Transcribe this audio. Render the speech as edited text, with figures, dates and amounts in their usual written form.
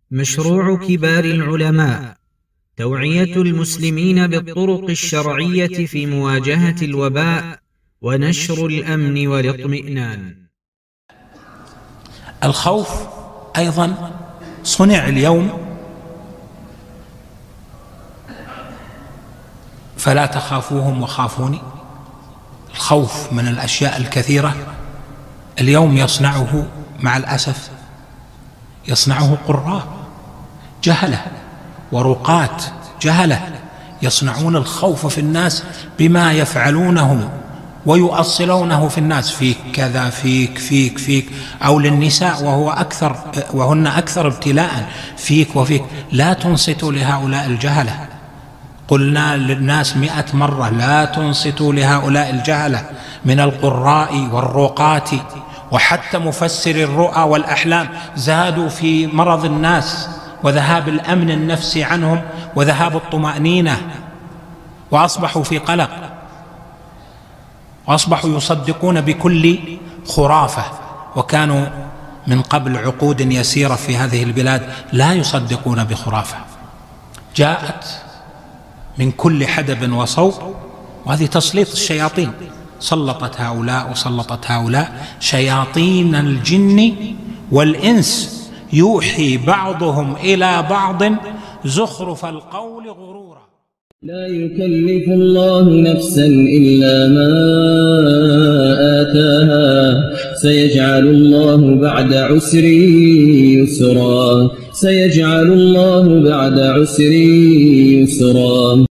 مشروع كبار العلماء توعية المسلمين بالطرق الشرعية في مواجهة الوباء ونشر الأمن والاطمئنان. الخوف أيضا صنع اليوم، فلا تخافوهم وخافوني. الخوف من الأشياء الكثيرة اليوم يصنعه مع الأسف يصنعه قراء جهلة ورقاة جهلة، يصنعون الخوف في الناس بما يفعلونه ويؤصلونه في الناس، فيك كذا، فيك فيك فيك، أو للنساء وهن أكثر ابتلاء، فيك وفيك. لا تنصتوا لهؤلاء الجهلة. قلنا للناس 100 مرة لا تنصتوا لهؤلاء الجهلة من القراء والرقاة، وحتى مفسر الرؤى والأحلام زادوا في مرض الناس وذهاب الأمن النفسي عنهم وذهاب الطمأنينة، وأصبحوا في قلق، وأصبحوا يصدقون بكل خرافة. وكانوا من قبل عقود يسيرة في هذه البلاد لا يصدقون بخرافة، جاءت من كل حدب وصوب، وهذه تسليط الشياطين، سلطت هؤلاء وسلطت هؤلاء، شياطين الجن والإنس يوحي بعضهم إلى بعض زخرف القول غرورا. لا يكلف الله نفسا إلا ما آتاها، سيجعل الله بعد عسر يسرا، سيجعل الله بعد عسر يسرا.